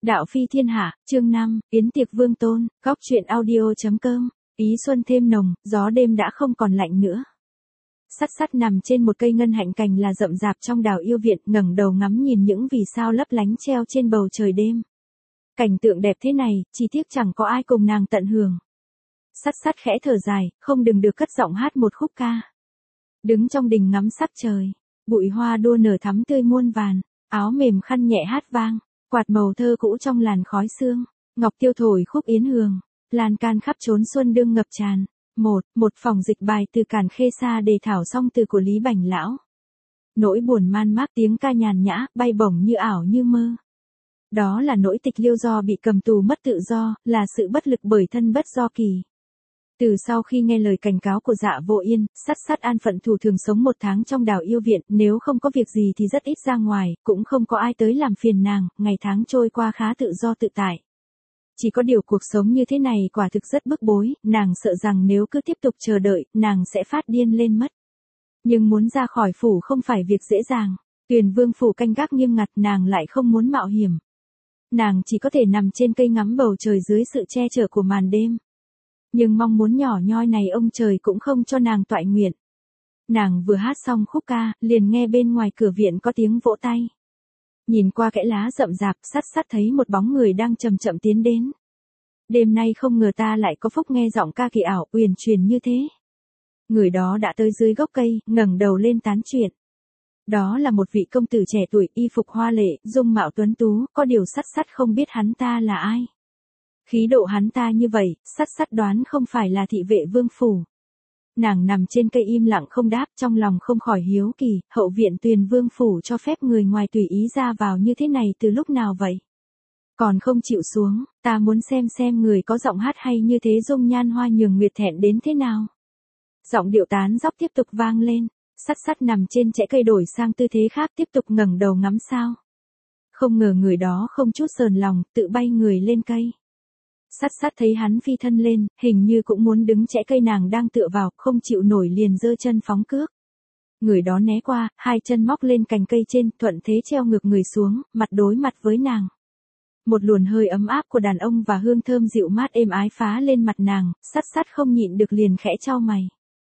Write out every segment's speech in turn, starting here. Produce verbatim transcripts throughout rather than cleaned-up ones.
Đạo phi thiên hạ, chương năm, yến tiệc vương tôn, góc truyện audio.com, ý xuân thêm nồng, gió đêm đã không còn lạnh nữa. Sắt sắt nằm trên một cây ngân hạnh cành là rậm rạp trong đào yêu viện, ngẩng đầu ngắm nhìn những vì sao lấp lánh treo trên bầu trời đêm. Cảnh tượng đẹp thế này, chỉ tiếc chẳng có ai cùng nàng tận hưởng. Sắt sắt khẽ thở dài, không đừng được cất giọng hát một khúc ca. Đứng trong đình ngắm sắc trời, bụi hoa đua nở thắm tươi muôn vàn, áo mềm khăn nhẹ hát vang. Quạt màu thơ cũ trong làn khói sương, ngọc tiêu thổi khúc yến hương, lan can khắp chốn xuân đương ngập tràn. Một, một phòng dịch bài từ Càn Khê Sa đề thảo xong từ của Lý Bành Lão. Nỗi buồn man mác tiếng ca nhàn nhã, bay bổng như ảo như mơ. Đó là nỗi tịch liêu do bị cầm tù mất tự do, là sự bất lực bởi thân bất do kỳ. Từ sau khi nghe lời cảnh cáo của Dạ Vô Yên, Sắt Sắt an phận thủ thường sống một tháng trong đào yêu viện, nếu không có việc gì thì rất ít ra ngoài, cũng không có ai tới làm phiền nàng, ngày tháng trôi qua khá tự do tự tại. Chỉ có điều cuộc sống như thế này quả thực rất bức bối, nàng sợ rằng nếu cứ tiếp tục chờ đợi, nàng sẽ phát điên lên mất. Nhưng muốn ra khỏi phủ không phải việc dễ dàng, Tuyền Vương phủ canh gác nghiêm ngặt, nàng lại không muốn mạo hiểm. Nàng chỉ có thể nằm trên cây ngắm bầu trời dưới sự che chở của màn đêm. Nhưng mong muốn nhỏ nhoi này ông trời cũng không cho nàng toại nguyện. Nàng vừa hát xong khúc ca, liền nghe bên ngoài cửa viện có tiếng vỗ tay. Nhìn qua kẽ lá rậm rạp, Sắt Sắt thấy một bóng người đang chậm chậm tiến đến. Đêm nay không ngờ ta lại có phúc nghe giọng ca kỳ ảo, uyển chuyển như thế. Người đó đã tới dưới gốc cây, ngẩng đầu lên tán chuyện. Đó là một vị công tử trẻ tuổi, y phục hoa lệ, dung mạo tuấn tú, có điều Sắt Sắt không biết hắn ta là ai. Khí độ hắn ta như vậy, Sắt Sắt đoán không phải là thị vệ vương phủ. Nàng nằm trên cây im lặng không đáp, trong lòng không khỏi hiếu kỳ, hậu viện Tuyền Vương phủ cho phép người ngoài tùy ý ra vào như thế này từ lúc nào vậy? Còn không chịu xuống, ta muốn xem xem người có giọng hát hay như thế dung nhan hoa nhường nguyệt thẹn đến thế nào. Giọng điệu tán dóc tiếp tục vang lên, Sắt Sắt nằm trên chẽ cây đổi sang tư thế khác tiếp tục ngẩng đầu ngắm sao. Không ngờ người đó không chút sờn lòng, tự bay người lên cây. Sắt Sắt thấy hắn phi thân lên, hình như cũng muốn đứng chẽ cây nàng đang tựa vào, không chịu nổi liền giơ chân phóng cước. Người đó né qua, hai chân móc lên cành cây trên, thuận thế treo ngược người xuống, mặt đối mặt với nàng. Một luồn hơi ấm áp của đàn ông và hương thơm dịu mát êm ái phá lên mặt nàng, Sắt Sắt không nhịn được liền khẽ chau mày.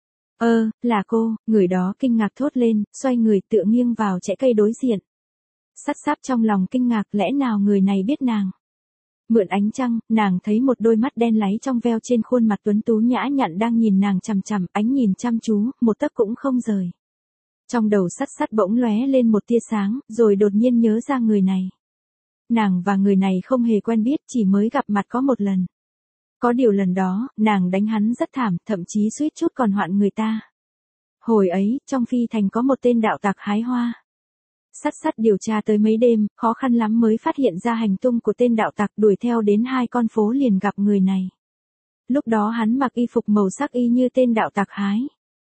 Ơ, là cô, người đó kinh ngạc thốt lên, xoay người tựa nghiêng vào chẽ cây đối diện. Sắt Sắt trong lòng kinh ngạc, lẽ nào người này biết nàng? Mượn ánh trăng, nàng thấy một đôi mắt đen láy trong veo trên khuôn mặt tuấn tú nhã nhặn đang nhìn nàng chằm chằm, ánh nhìn chăm chú, một tấc cũng không rời. Trong đầu Sắt Sắt bỗng lóe lên một tia sáng, rồi đột nhiên nhớ ra người này. Nàng và người này không hề quen biết, chỉ mới gặp mặt có một lần. Có điều lần đó, nàng đánh hắn rất thảm, thậm chí suýt chút còn hoạn người ta. Hồi ấy, trong phi thành có một tên đạo tặc hái hoa. Sắt Sắt điều tra tới mấy đêm, khó khăn lắm mới phát hiện ra hành tung của tên đạo tặc, đuổi theo đến hai con phố liền gặp người này. Lúc đó hắn mặc y phục màu sắc y như tên đạo tặc hái.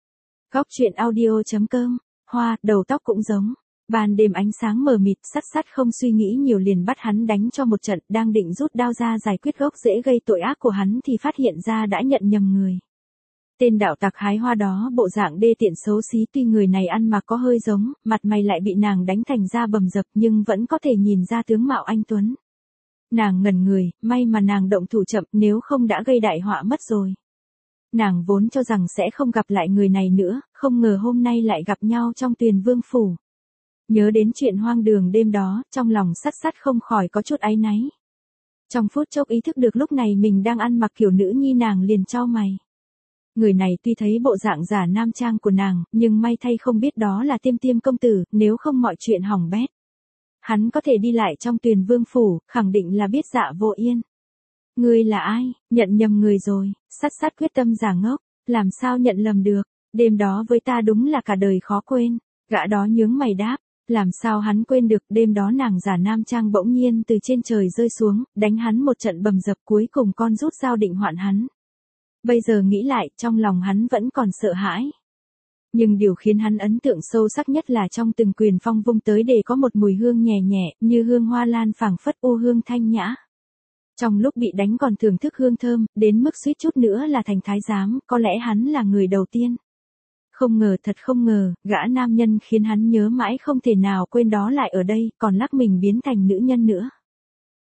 Góc truyện audio.com, hoa, đầu tóc cũng giống. Ban đêm ánh sáng mờ mịt, Sắt Sắt không suy nghĩ nhiều liền bắt hắn đánh cho một trận, đang định rút đao ra giải quyết gốc rễ gây tội ác của hắn thì phát hiện ra đã nhận nhầm người. Tên đạo tặc hái hoa đó bộ dạng đê tiện xấu xí, tuy người này ăn mặc có hơi giống, mặt mày lại bị nàng đánh thành da bầm dập nhưng vẫn có thể nhìn ra tướng mạo anh tuấn. Nàng ngẩn người, may mà nàng động thủ chậm, nếu không đã gây đại họa mất rồi. Nàng vốn cho rằng sẽ không gặp lại người này nữa, không ngờ hôm nay lại gặp nhau trong Tuyền Vương phủ. Nhớ đến chuyện hoang đường đêm đó, trong lòng Sắt Sắt không khỏi có chút áy náy. Trong phút chốc ý thức được lúc này mình đang ăn mặc kiểu nữ nhi, nàng liền chau mày. Người này tuy thấy bộ dạng giả nam trang của nàng, nhưng may thay không biết đó là Tiêm Tiêm công tử, nếu không mọi chuyện hỏng bét. Hắn có thể đi lại trong Tuyền Vương phủ, khẳng định là biết Dạ Vô Yên. Ngươi là ai? Nhận nhầm người rồi. Sắt Sắt quyết tâm giả ngốc, làm sao nhận lầm được, đêm đó với ta đúng là cả đời khó quên. Gã đó nhướng mày đáp, làm sao hắn quên được, đêm đó nàng giả nam trang bỗng nhiên từ trên trời rơi xuống, đánh hắn một trận bầm dập, cuối cùng con rút dao định hoạn hắn. Bây giờ nghĩ lại, trong lòng hắn vẫn còn sợ hãi. Nhưng điều khiến hắn ấn tượng sâu sắc nhất là trong từng quyền phong vung tới để có một mùi hương nhẹ nhẹ, như hương hoa lan phảng phất, u hương thanh nhã. Trong lúc bị đánh còn thưởng thức hương thơm, đến mức suýt chút nữa là thành thái giám, có lẽ hắn là người đầu tiên. Không ngờ, thật không ngờ, gã nam nhân khiến hắn nhớ mãi không thể nào quên đó lại ở đây, còn lắc mình biến thành nữ nhân nữa.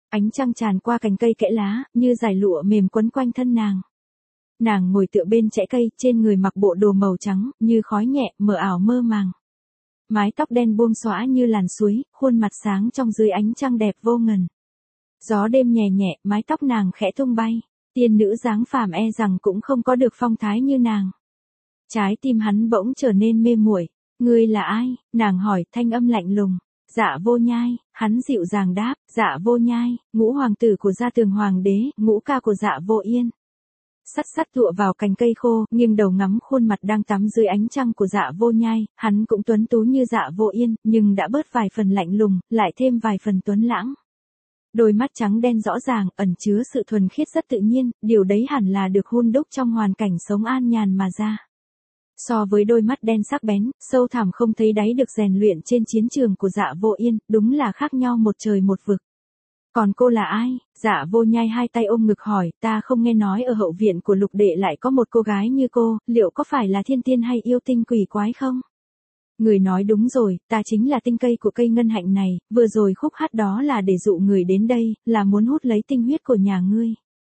Ánh trăng tràn qua cành cây kẽ lá, như dải lụa mềm quấn quanh thân nàng. Nàng ngồi tựa bên chẽ cây, trên người mặc bộ đồ màu trắng, như khói nhẹ, mờ ảo mơ màng. Mái tóc đen buông xõa như làn suối, khuôn mặt sáng trong dưới ánh trăng đẹp vô ngần. Gió đêm nhẹ nhẹ, mái tóc nàng khẽ tung bay. Tiên nữ dáng phàm e rằng cũng không có được phong thái như nàng. Trái tim hắn bỗng trở nên mê muội. Ngươi là ai? Nàng hỏi, thanh âm lạnh lùng. Dạ Vô Nhai. Hắn dịu dàng đáp, Dạ Vô Nhai, ngũ hoàng tử của Gia Tường Hoàng đế, ngũ ca của Dạ Vô Yên. Sắt sắt tựa vào cành cây khô, nghiêng đầu ngắm khuôn mặt đang tắm dưới ánh trăng của Dạ Vô Nhai, hắn cũng tuấn tú như Dạ Vô Yên, nhưng đã bớt vài phần lạnh lùng, lại thêm vài phần tuấn lãng. Đôi mắt trắng đen rõ ràng, ẩn chứa sự thuần khiết rất tự nhiên, điều đấy hẳn là được hun đúc trong hoàn cảnh sống an nhàn mà ra. So với đôi mắt đen sắc bén, sâu thẳm không thấy đáy được rèn luyện trên chiến trường của Dạ Vô Yên, đúng là khác nhau một trời một vực. Còn cô là ai? Dạ Vô Nhai hai tay ôm ngực hỏi, ta không nghe nói ở hậu viện của Lục đệ lại có một cô gái như cô, liệu có phải là thiên tiên hay yêu tinh quỷ quái không? Người nói đúng rồi, ta chính là tinh cây của cây ngân hạnh này, vừa rồi khúc hát đó là để dụ người đến đây, là muốn hút lấy tinh huyết của nhà ngươi.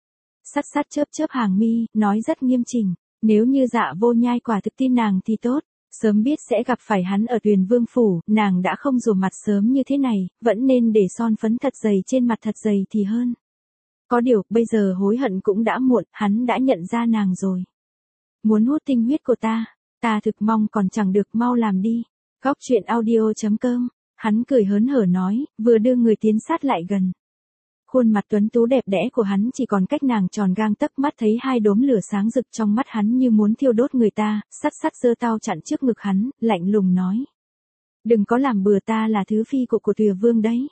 Sắt sắt chớp chớp hàng mi, nói rất nghiêm chỉnh, nếu như Dạ Vô Nhai quả thực tin nàng thì tốt, sớm biết sẽ gặp phải hắn ở Tuyền Vương phủ, nàng đã không rửa mặt sớm như thế này, vẫn nên để son phấn thật dày trên mặt thật dày thì hơn. Có điều, bây giờ hối hận cũng đã muộn, hắn đã nhận ra nàng rồi. Muốn hút tinh huyết của ta, ta thực mong còn chẳng được, mau làm đi. Góc truyện audio chấm com, hắn cười hớn hở nói, vừa đưa người tiến sát lại gần. Khuôn mặt tuấn tú đẹp đẽ của hắn chỉ còn cách nàng tròn gang tấc, mắt thấy hai đốm lửa sáng rực trong mắt hắn như muốn thiêu đốt người ta, sắt sắt giơ tao chặn trước ngực hắn, lạnh lùng nói. Đừng có làm bừa, ta là thứ phi của của Tùy Vương đấy.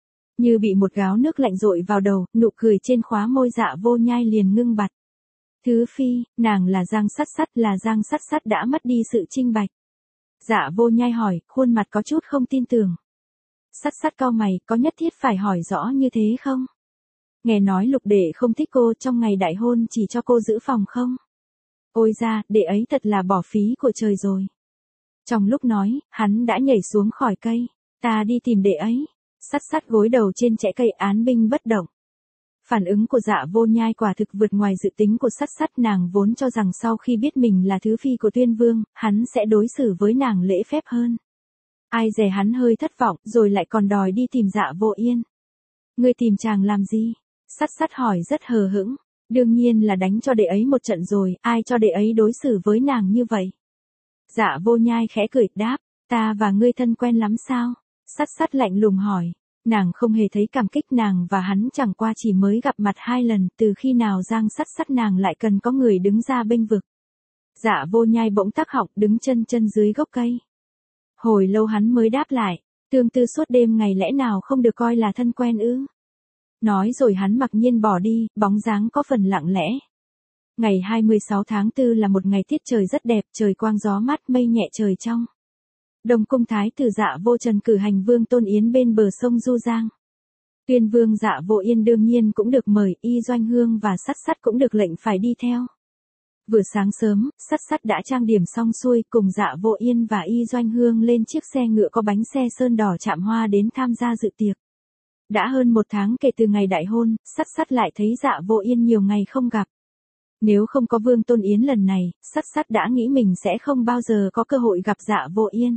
Như bị một gáo nước lạnh dội vào đầu, nụ cười trên khóa môi Dạ Vô Nhai liền ngưng bặt. Thứ phi, nàng là Giang Sắt Sắt, là Giang Sắt Sắt đã mất đi sự trinh bạch. Dạ Vô Nhai hỏi, khuôn mặt có chút không tin tưởng. Sắt Sắt cau mày, có nhất thiết phải hỏi rõ như thế không? Nghe nói Lục đệ không thích cô, trong ngày đại hôn chỉ cho cô giữ phòng không? Ôi ra, đệ ấy thật là bỏ phí của trời rồi. Trong lúc nói, hắn đã nhảy xuống khỏi cây. Ta đi tìm đệ ấy. Sắt Sắt gối đầu trên chẽ cây, án binh bất động. Phản ứng của Dạ Vô Nhai quả thực vượt ngoài dự tính của Sắt Sắt, nàng vốn cho rằng sau khi biết mình là thứ phi của Tuyên Vương, hắn sẽ đối xử với nàng lễ phép hơn. Ai dè hắn hơi thất vọng, rồi lại còn đòi đi tìm Dạ Vô Yên. Ngươi tìm chàng làm gì? Sắt Sắt hỏi rất hờ hững. Đương nhiên là đánh cho đệ ấy một trận rồi, ai cho đệ ấy đối xử với nàng như vậy? Dạ Vô Nhai khẽ cười, đáp, ta và ngươi thân quen lắm sao? Sắt Sắt lạnh lùng hỏi. Nàng không hề thấy cảm kích, nàng và hắn chẳng qua chỉ mới gặp mặt hai lần, từ khi nào Giang Sắt Sắt nàng lại cần có người đứng ra bênh vực. Dạ Vô Nhai bỗng tắc họng, đứng chân chân dưới gốc cây. Hồi lâu hắn mới đáp lại, tương tư suốt đêm ngày lẽ nào không được coi là thân quen ư? Nói rồi hắn mặc nhiên bỏ đi, bóng dáng có phần lặng lẽ. Ngày hai mươi sáu tháng tư là một ngày tiết trời rất đẹp, trời quang gió mát, mây nhẹ trời trong. Đông cung thái tử Dạ Vô Trần cử hành Vương Tôn Yến bên bờ sông Du Giang. Tuyên Vương Dạ Vô Yên đương nhiên cũng được mời, Y Doanh Hương và Sắt Sắt cũng được lệnh phải đi theo. Vừa sáng sớm, Sắt Sắt đã trang điểm xong xuôi, cùng Dạ Vô Yên và Y Doanh Hương lên chiếc xe ngựa có bánh xe sơn đỏ chạm hoa đến tham gia dự tiệc. Đã hơn một tháng kể từ ngày đại hôn, Sắt Sắt lại thấy Dạ Vô Yên nhiều ngày không gặp. Nếu không có Vương Tôn Yến lần này, Sắt Sắt đã nghĩ mình sẽ không bao giờ có cơ hội gặp Dạ Vô Yên.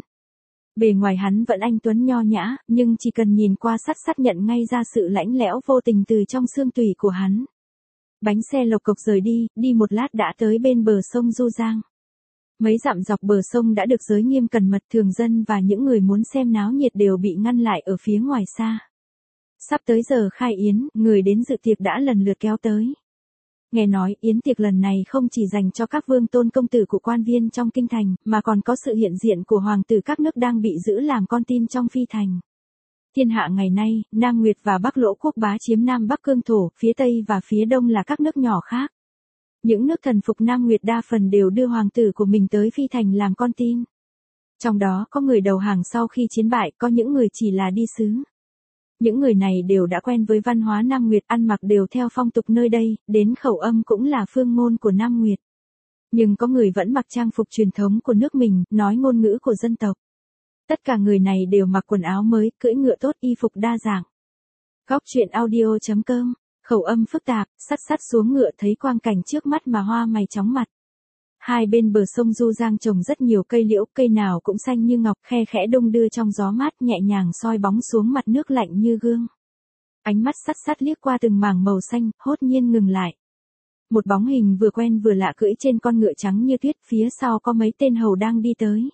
Bề ngoài hắn vẫn anh tuấn nho nhã, nhưng chỉ cần nhìn qua Sắt Sắt nhận ngay ra sự lãnh lẽo vô tình từ trong xương tủy của hắn. Bánh xe lộc cộc rời đi, đi một lát đã tới bên bờ sông Du Giang. Mấy dặm dọc bờ sông đã được giới nghiêm cẩn mật, thường dân và những người muốn xem náo nhiệt đều bị ngăn lại ở phía ngoài xa. Sắp tới giờ khai yến, người đến dự tiệc đã lần lượt kéo tới. Nghe nói, yến tiệc lần này không chỉ dành cho các vương tôn công tử của quan viên trong kinh thành, mà còn có sự hiện diện của hoàng tử các nước đang bị giữ làm con tin trong phi thành. Thiên hạ ngày nay, Nam Nguyệt và Bắc Lỗ quốc bá chiếm Nam Bắc cương thổ, phía Tây và phía Đông là các nước nhỏ khác. Những nước thần phục Nam Nguyệt đa phần đều đưa hoàng tử của mình tới phi thành làm con tin. Trong đó có người đầu hàng sau khi chiến bại, có những người chỉ là đi sứ. Những người này đều đã quen với văn hóa Nam Nguyệt, ăn mặc đều theo phong tục nơi đây, đến khẩu âm cũng là phương ngôn của Nam Nguyệt. Nhưng có người vẫn mặc trang phục truyền thống của nước mình, nói ngôn ngữ của dân tộc. Tất cả người này đều mặc quần áo mới, cưỡi ngựa tốt, y phục đa dạng. Góc truyện audio chấm com, khẩu âm phức tạp, sắt sắt xuống ngựa thấy quang cảnh trước mắt mà hoa mày chóng mặt. Hai bên bờ sông Du Giang trồng rất nhiều cây liễu, cây nào cũng xanh như ngọc, khe khẽ đung đưa trong gió mát nhẹ nhàng soi bóng xuống mặt nước lạnh như gương. Ánh mắt sắt sắt liếc qua từng mảng màu xanh, hốt nhiên ngừng lại. Một bóng hình vừa quen vừa lạ cưỡi trên con ngựa trắng như tuyết, phía sau có mấy tên hầu đang đi tới.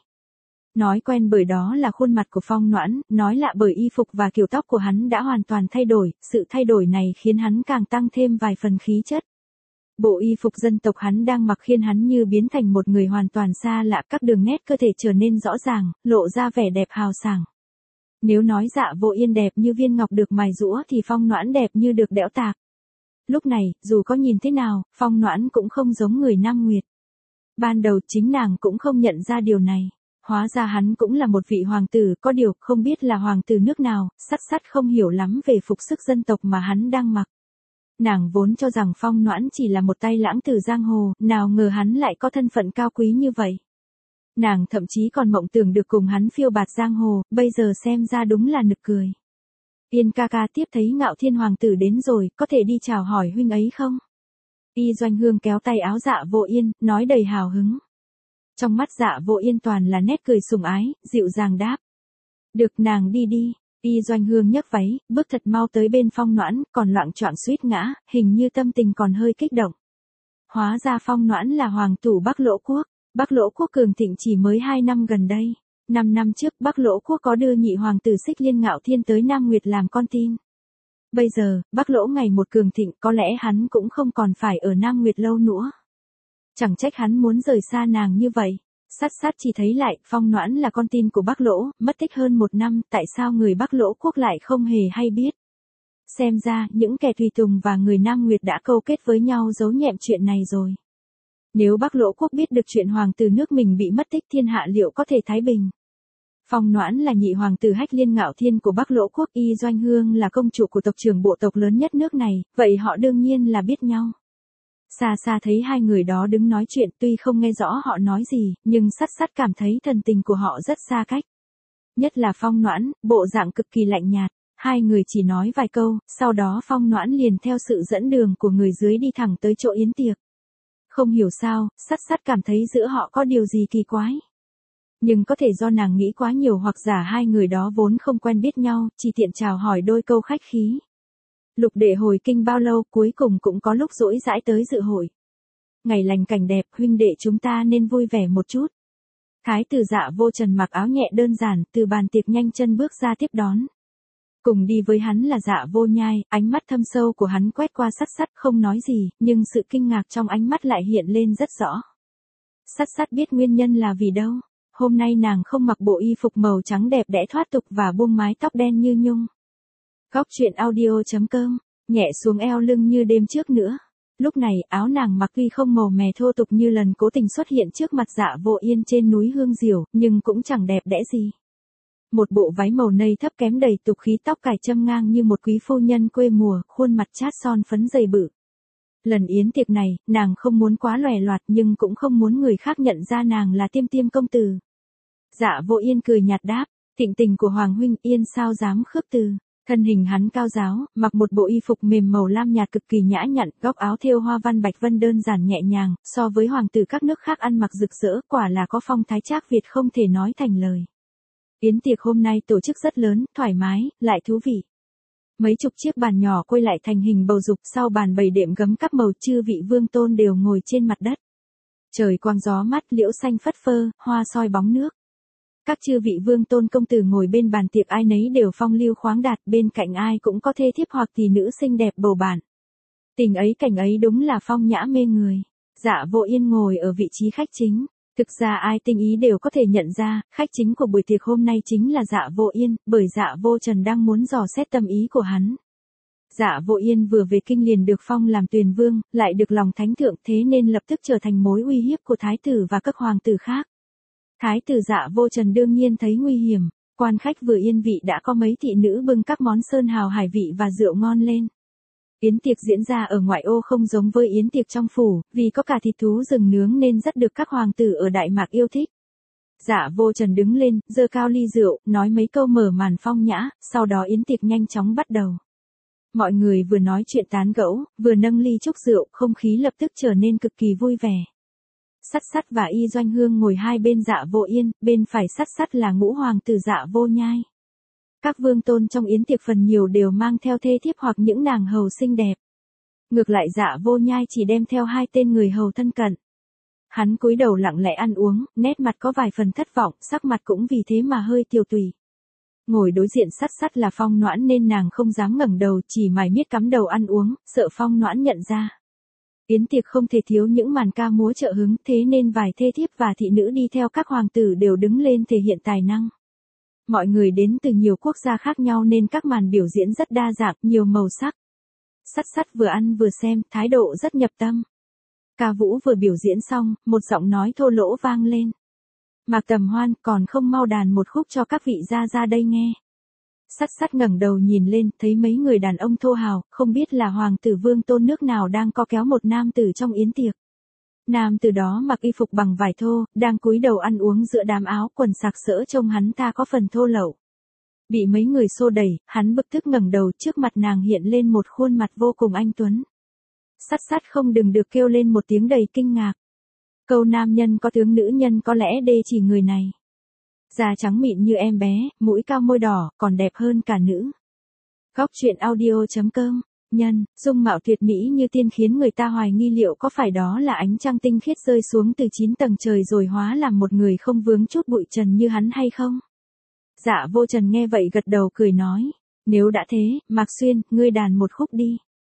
Nói quen bởi đó là khuôn mặt của Phong Noãn, nói lạ bởi y phục và kiểu tóc của hắn đã hoàn toàn thay đổi, sự thay đổi này khiến hắn càng tăng thêm vài phần khí chất. Bộ y phục dân tộc hắn đang mặc khiến hắn như biến thành một người hoàn toàn xa lạ, các đường nét cơ thể trở nên rõ ràng, lộ ra vẻ đẹp hào sảng. Nếu nói Dạ Vô Yên đẹp như viên ngọc được mài giũa thì Phong Noãn đẹp như được đẽo tạc. Lúc này, dù có nhìn thế nào, Phong Noãn cũng không giống người Nam Nguyệt. Ban đầu chính nàng cũng không nhận ra điều này. Hóa ra hắn cũng là một vị hoàng tử, có điều không biết là hoàng tử nước nào, sắt sắt không hiểu lắm về phục sức dân tộc mà hắn đang mặc. Nàng vốn cho rằng Phong Noãn chỉ là một tay lãng tử giang hồ, nào ngờ hắn lại có thân phận cao quý như vậy. Nàng thậm chí còn mộng tưởng được cùng hắn phiêu bạt giang hồ, bây giờ xem ra đúng là nực cười. Yên ca ca tiếp thấy Ngạo Thiên hoàng tử đến rồi, có thể đi chào hỏi huynh ấy không? Y Doanh Hương kéo tay áo Dạ Vô Yên, nói đầy hào hứng. Trong mắt Dạ Vô Yên toàn là nét cười sủng ái, dịu dàng đáp. Được, nàng đi đi. Y Doanh Hương nhấc váy, bước thật mau tới bên Phong Noãn, còn loạng choạng suýt ngã, hình như tâm tình còn hơi kích động. Hóa ra Phong Noãn là hoàng tử Bắc Lỗ Quốc. Bắc Lỗ Quốc cường thịnh chỉ mới hai năm gần đây. Năm năm trước Bắc Lỗ Quốc có đưa nhị hoàng tử Xích Liên Ngạo Thiên tới Nam Nguyệt làm con tin. Bây giờ, Bắc Lỗ ngày một cường thịnh, có lẽ hắn cũng không còn phải ở Nam Nguyệt lâu nữa. Chẳng trách hắn muốn rời xa nàng như vậy. Sát sát chỉ thấy lại, Phong Noãn là con tin của Bắc Lỗ, mất tích hơn một năm, tại sao người Bắc Lỗ Quốc lại không hề hay biết. Xem ra, những kẻ tùy tùng và người Nam Nguyệt đã câu kết với nhau giấu nhẹm chuyện này rồi. Nếu Bắc Lỗ Quốc biết được chuyện hoàng tử nước mình bị mất tích, thiên hạ liệu có thể thái bình. Phong Noãn là nhị hoàng tử Hách Liên Ngạo Thiên của Bắc Lỗ Quốc, Y Doanh Hương là công chủ của tộc trưởng bộ tộc lớn nhất nước này, vậy họ đương nhiên là biết nhau. Xa xa thấy hai người đó đứng nói chuyện, tuy không nghe rõ họ nói gì, nhưng sắt sắt cảm thấy thần tình của họ rất xa cách. Nhất là Phong Noãn, bộ dạng cực kỳ lạnh nhạt, hai người chỉ nói vài câu, sau đó Phong Noãn liền theo sự dẫn đường của người dưới đi thẳng tới chỗ yến tiệc. Không hiểu sao, sắt sắt cảm thấy giữa họ có điều gì kỳ quái. Nhưng có thể do nàng nghĩ quá nhiều hoặc giả hai người đó vốn không quen biết nhau, chỉ tiện chào hỏi đôi câu khách khí. Lục đệ hồi kinh bao lâu, cuối cùng cũng có lúc rỗi rãi tới dự hội. Ngày lành cảnh đẹp, huynh đệ chúng ta nên vui vẻ một chút. Thái tử Dạ Vô Trần mặc áo nhẹ đơn giản, từ bàn tiệc nhanh chân bước ra tiếp đón. Cùng đi với hắn là Dạ Vô Nhai, ánh mắt thâm sâu của hắn quét qua sắt sắt không nói gì, nhưng sự kinh ngạc trong ánh mắt lại hiện lên rất rõ. Sắt sắt biết nguyên nhân là vì đâu. Hôm nay nàng không mặc bộ y phục màu trắng đẹp đẽ thoát tục và buông mái tóc đen như nhung. Góc truyện audio chấm com, nhẹ xuống eo lưng như đêm trước nữa. Lúc này áo nàng mặc tuy không màu mè thô tục như lần cố tình xuất hiện trước mặt Dạ Vô Yên trên núi Hương Diều, nhưng cũng chẳng đẹp đẽ gì. Một bộ váy màu nâu thấp kém đầy tục khí, tóc cài châm ngang như một quý phu nhân quê mùa, khuôn mặt chát son phấn dày bự. Lần yến tiệc này, nàng không muốn quá lòe loạt nhưng cũng không muốn người khác nhận ra nàng là Tiêm Tiêm công tử. Dạ Vô Yên cười nhạt đáp, thịnh tình của Hoàng huynh Yên sao dám khước từ. Thân hình hắn cao ráo, mặc một bộ y phục mềm màu lam nhạt cực kỳ nhã nhặn, góc áo thêu hoa văn bạch vân đơn giản nhẹ nhàng, so với hoàng tử các nước khác ăn mặc rực rỡ, quả là có phong thái Trác Việt không thể nói thành lời. Yến tiệc hôm nay tổ chức rất lớn, thoải mái, lại thú vị. Mấy chục chiếc bàn nhỏ quay lại thành hình bầu dục, sau bàn bày đệm gấm các màu, chư vị vương tôn đều ngồi trên mặt đất. Trời quang gió mát, liễu xanh phất phơ, hoa soi bóng nước. Các chư vị vương tôn công tử ngồi bên bàn tiệc ai nấy đều phong lưu khoáng đạt, bên cạnh ai cũng có thê thiếp hoặc tỷ nữ xinh đẹp bầu bạn. Tình ấy cảnh ấy đúng là phong nhã mê người. Dạ Vô Yên ngồi ở vị trí khách chính. Thực ra ai tinh ý đều có thể nhận ra, khách chính của buổi tiệc hôm nay chính là Dạ Vô Yên, bởi Dạ Vô Trần đang muốn dò xét tâm ý của hắn. Dạ Vô Yên vừa về kinh liền được phong làm Tuyền Vương, lại được lòng thánh thượng, thế nên lập tức trở thành mối uy hiếp của thái tử và các hoàng tử khác. Thái tử Dạ Vô Trần đương nhiên thấy nguy hiểm, quan khách vừa yên vị đã có mấy thị nữ bưng các món sơn hào hải vị và rượu ngon lên. Yến tiệc diễn ra ở ngoại ô không giống với yến tiệc trong phủ, vì có cả thịt thú rừng nướng nên rất được các hoàng tử ở Đại Mạc yêu thích. Dạ Vô Trần đứng lên, giơ cao ly rượu, nói mấy câu mở màn phong nhã, sau đó yến tiệc nhanh chóng bắt đầu. Mọi người vừa nói chuyện tán gẫu, vừa nâng ly chúc rượu, không khí lập tức trở nên cực kỳ vui vẻ. Sắt Sắt và Y Doanh Hương ngồi hai bên Dạ Vô Yên, bên phải Sắt Sắt là ngũ hoàng tử Dạ Vô Nhai. Các vương tôn trong yến tiệc phần nhiều đều mang theo thê thiếp hoặc những nàng hầu xinh đẹp. Ngược lại Dạ Vô Nhai chỉ đem theo hai tên người hầu thân cận. Hắn cúi đầu lặng lẽ ăn uống, nét mặt có vài phần thất vọng, sắc mặt cũng vì thế mà hơi tiều tùy. Ngồi đối diện Sắt Sắt là Phong Noãn nên nàng không dám ngẩng đầu, chỉ mải miết cắm đầu ăn uống, sợ Phong Noãn nhận ra. Yến tiệc không thể thiếu những màn ca múa trợ hứng, thế nên vài thê thiếp và thị nữ đi theo các hoàng tử đều đứng lên thể hiện tài năng. Mọi người đến từ nhiều quốc gia khác nhau nên các màn biểu diễn rất đa dạng, nhiều màu sắc. Sắt Sắt vừa ăn vừa xem, thái độ rất nhập tâm. Ca vũ vừa biểu diễn xong, một giọng nói thô lỗ vang lên. Mạc Tầm Hoan, còn không mau đàn một khúc cho các vị gia ra đây nghe. Sắt Sắt ngẩng đầu nhìn lên, thấy mấy người đàn ông thô hào, không biết là hoàng tử vương tôn nước nào đang co kéo một nam tử trong yến tiệc. Nam tử đó mặc y phục bằng vải thô, đang cúi đầu ăn uống giữa đám áo quần sặc sỡ trông hắn ta có phần thô lậu. Bị mấy người xô đẩy, hắn bực tức ngẩng đầu, trước mặt nàng hiện lên một khuôn mặt vô cùng anh tuấn. Sắt Sắt không đừng được kêu lên một tiếng đầy kinh ngạc. Câu nam nhân có tướng nữ nhân có lẽ đê chỉ người này. Da trắng mịn như em bé, mũi cao môi đỏ, còn đẹp hơn cả nữ. Góc truyện audio chấm com. Nhân, dung mạo tuyệt mỹ như tiên khiến người ta hoài nghi liệu có phải đó là ánh trăng tinh khiết rơi xuống từ chín tầng trời rồi hóa làm một người không vướng chút bụi trần như hắn hay không? Dạ Vô Trần nghe vậy gật đầu cười nói, nếu đã thế, Mạc Xuyên, ngươi đàn một khúc đi.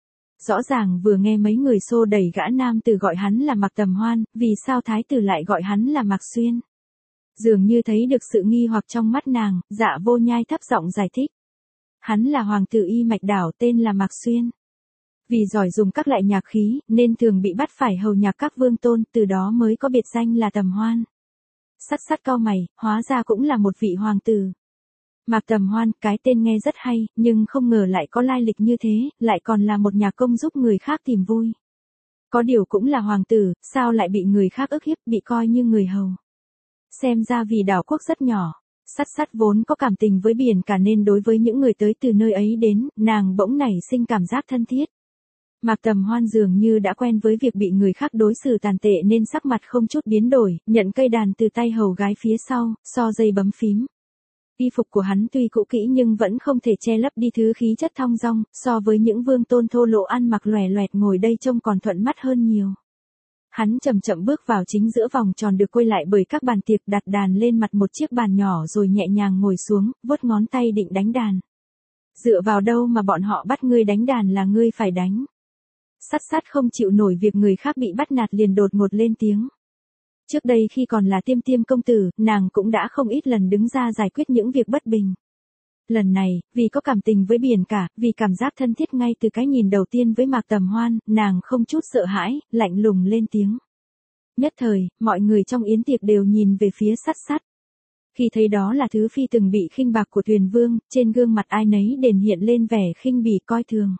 Rõ ràng vừa nghe mấy người xô đẩy gã nam tử gọi hắn là Mạc Tầm Hoan, vì sao thái tử lại gọi hắn là Mạc Xuyên? Dường như thấy được sự nghi hoặc trong mắt nàng, Dạ Vô Nhai thấp giọng giải thích. Hắn là hoàng tử Y Mạch Đảo tên là Mạc Xuyên. Vì giỏi dùng các loại nhạc khí, nên thường bị bắt phải hầu nhạc các vương tôn, từ đó mới có biệt danh là Tầm Hoan. Sắt Sắt cau mày, hóa ra cũng là một vị hoàng tử. Mạc Tầm Hoan, cái tên nghe rất hay, nhưng không ngờ lại có lai lịch như thế, lại còn là một nhà công giúp người khác tìm vui. Có điều cũng là hoàng tử, sao lại bị người khác ức hiếp, bị coi như người hầu. Xem ra vì đảo quốc rất nhỏ. Sắt Sắt vốn có cảm tình với biển cả nên đối với những người tới từ nơi ấy đến, nàng bỗng nảy sinh cảm giác thân thiết. Mạc Tầm Hoan dường như đã quen với việc bị người khác đối xử tàn tệ nên sắc mặt không chút biến đổi, nhận cây đàn từ tay hầu gái phía sau, so dây bấm phím. Y phục của hắn tuy cũ kỹ nhưng vẫn không thể che lấp đi thứ khí chất thong dong, so với những vương tôn thô lỗ ăn mặc lòe loẹt ngồi đây trông còn thuận mắt hơn nhiều. Hắn chậm chậm bước vào chính giữa vòng tròn được quây lại bởi các bàn tiệc, đặt đàn lên mặt một chiếc bàn nhỏ rồi nhẹ nhàng ngồi xuống, vuốt ngón tay định đánh đàn. Dựa vào đâu mà bọn họ bắt ngươi đánh đàn là ngươi phải đánh. Sắt Sắt không chịu nổi việc người khác bị bắt nạt liền đột ngột lên tiếng. Trước đây khi còn là Tiêm Tiêm công tử, nàng cũng đã không ít lần đứng ra giải quyết những việc bất bình. Lần này, vì có cảm tình với biển cả, vì cảm giác thân thiết ngay từ cái nhìn đầu tiên với Mạc Tầm Hoan, nàng không chút sợ hãi, lạnh lùng lên tiếng. Nhất thời, mọi người trong yến tiệc đều nhìn về phía Sắt Sắt. Khi thấy đó là thứ phi từng bị khinh bạc của Tuyền Vương, trên gương mặt ai nấy đền hiện lên vẻ khinh bỉ coi thường.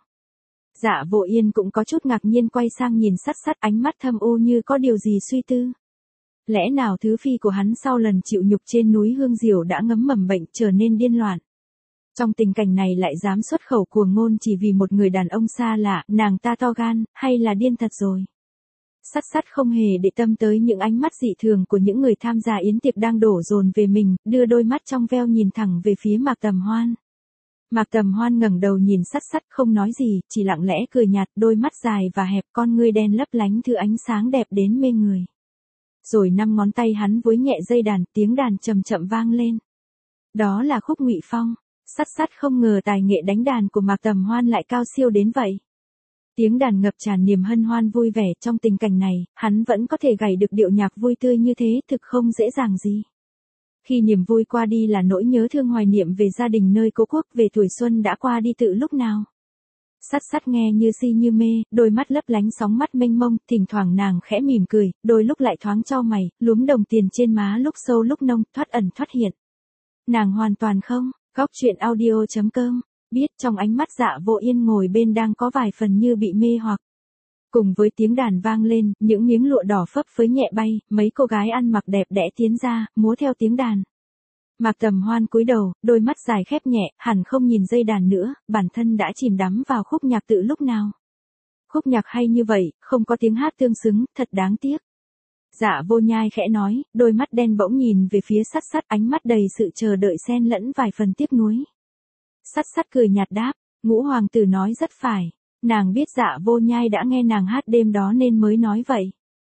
Dạ Vô Yên cũng có chút ngạc nhiên quay sang nhìn Sắt Sắt, ánh mắt thâm u như có điều gì suy tư. Lẽ nào thứ phi của hắn sau lần chịu nhục trên núi Hương Diều đã ngấm mầm bệnh trở nên điên loạn? Trong tình cảnh này lại dám xuất khẩu cuồng ngôn chỉ vì một người đàn ông xa lạ, nàng ta to gan, hay là điên thật rồi? Sắt Sắt không hề để tâm tới những ánh mắt dị thường của những người tham gia yến tiệc đang đổ dồn về mình, đưa đôi mắt trong veo nhìn thẳng về phía Mạc Tầm Hoan. Mạc Tầm Hoan ngẩng đầu nhìn Sắt Sắt không nói gì, chỉ lặng lẽ cười nhạt, đôi mắt dài và hẹp, con ngươi đen lấp lánh thứ ánh sáng đẹp đến mê người. Rồi năm ngón tay hắn vuốt nhẹ dây đàn, tiếng đàn chậm chậm vang lên. Đó là khúc Ngụy Phong. Sắt Sắt không ngờ tài nghệ đánh đàn của Mạc Tầm Hoan lại cao siêu đến vậy. Tiếng đàn ngập tràn niềm hân hoan vui vẻ, trong tình cảnh này, hắn vẫn có thể gảy được điệu nhạc vui tươi như thế, thực không dễ dàng gì. Khi niềm vui qua đi là nỗi nhớ thương hoài niệm về gia đình nơi cố quốc, về tuổi xuân đã qua đi tự lúc nào. Sắt Sắt nghe như si như mê, đôi mắt lấp lánh sóng mắt mênh mông, thỉnh thoảng nàng khẽ mỉm cười, đôi lúc lại thoáng chau mày, lúm đồng tiền trên má lúc sâu lúc nông, thoát ẩn thoát hiện. Nàng hoàn toàn không. Góc truyện audio chấm com, biết trong ánh mắt Dạ Vô Yên ngồi bên đang có vài phần như bị mê hoặc. Cùng với tiếng đàn vang lên, những miếng lụa đỏ phấp phới nhẹ bay, mấy cô gái ăn mặc đẹp đẽ tiến ra, múa theo tiếng đàn. Mạc Tầm Hoan cúi đầu, đôi mắt dài khép nhẹ, hẳn không nhìn dây đàn nữa, bản thân đã chìm đắm vào khúc nhạc từ lúc nào. Khúc nhạc hay như vậy, không có tiếng hát tương xứng, thật đáng tiếc. Dạ Vô Nhai khẽ nói, đôi mắt đen bỗng nhìn về phía Sắt Sắt, ánh mắt đầy sự chờ đợi xen lẫn vài phần tiếc nuối. Sắt Sắt cười nhạt đáp, Ngũ hoàng tử nói rất phải, nàng biết Dạ Vô Nhai đã nghe nàng hát đêm đó nên mới nói vậy.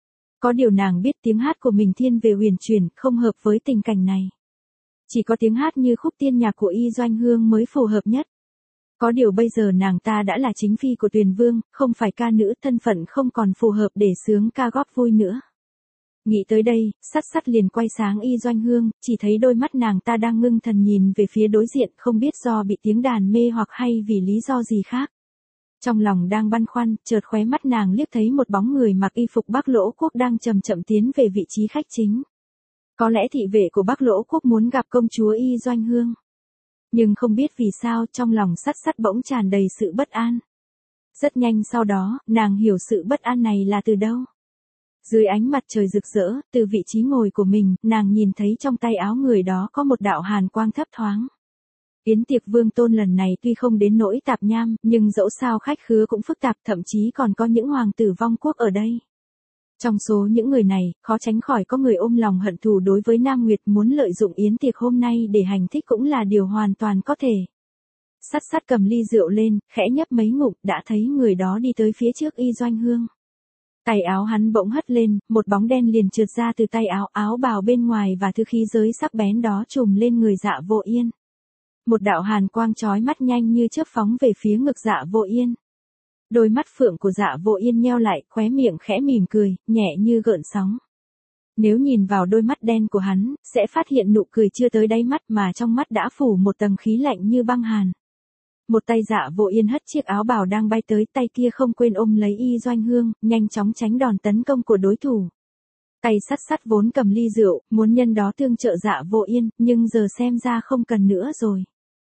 Có điều nàng biết tiếng hát của mình thiên về huyền truyền, không hợp với tình cảnh này. Chỉ có tiếng hát như khúc tiên nhạc của Y Doanh Hương mới phù hợp nhất. Có điều bây giờ nàng ta đã là chính phi của Tuyền Vương, không phải ca nữ, thân phận không còn phù hợp để sướng ca góp vui nữa. Nghĩ tới đây, Sắt Sắt liền quay sáng Y Doanh Hương, chỉ thấy đôi mắt nàng ta đang ngưng thần nhìn về phía đối diện, không biết do bị tiếng đàn mê hoặc hay vì lý do gì khác. Trong lòng đang băn khoăn, chợt khóe mắt nàng liếc thấy một bóng người mặc y phục Bắc Lỗ Quốc đang chậm chậm tiến về vị trí khách chính. Có lẽ thị vệ của Bắc Lỗ Quốc muốn gặp công chúa Y Doanh Hương. Nhưng không biết vì sao trong lòng Sắt Sắt bỗng tràn đầy sự bất an. Rất nhanh sau đó, nàng hiểu sự bất an này là từ đâu. Dưới ánh mặt trời rực rỡ, từ vị trí ngồi của mình, nàng nhìn thấy trong tay áo người đó có một đạo hàn quang thấp thoáng. Yến tiệc Vương Tôn lần này tuy không đến nỗi tạp nham, nhưng dẫu sao khách khứa cũng phức tạp, thậm chí còn có những hoàng tử vong quốc ở đây. Trong số những người này, khó tránh khỏi có người ôm lòng hận thù đối với Nam Nguyệt, muốn lợi dụng yến tiệc hôm nay để hành thích cũng là điều hoàn toàn có thể. Sắt Sắt cầm ly rượu lên, khẽ nhấp mấy ngụm, đã thấy người đó đi tới phía trước Y Doanh Hương. Tay áo hắn bỗng hất lên, một bóng đen liền trượt ra từ tay áo, áo bào bên ngoài và thứ khí giới sắc bén đó trùm lên người Dạ Vô Yên. Một đạo hàn quang chói mắt nhanh như chớp phóng về phía ngực Dạ Vô Yên. Đôi mắt phượng của Dạ Vô Yên nheo lại, khóe miệng khẽ mỉm cười, nhẹ như gợn sóng. Nếu nhìn vào đôi mắt đen của hắn, sẽ phát hiện nụ cười chưa tới đáy mắt mà trong mắt đã phủ một tầng khí lạnh như băng hàn. Một tay Dạ Vô Yên hất chiếc áo bào đang bay tới, tay kia không quên ôm lấy Y Doanh Hương, nhanh chóng tránh đòn tấn công của đối thủ. Tay Sắt Sắt vốn cầm ly rượu, muốn nhân đó tương trợ Dạ Vô Yên, nhưng giờ xem ra không cần nữa rồi.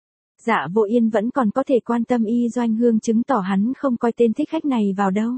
Dạ Vô Yên vẫn còn có thể quan tâm Y Doanh Hương, chứng tỏ hắn không coi tên thích khách này vào đâu.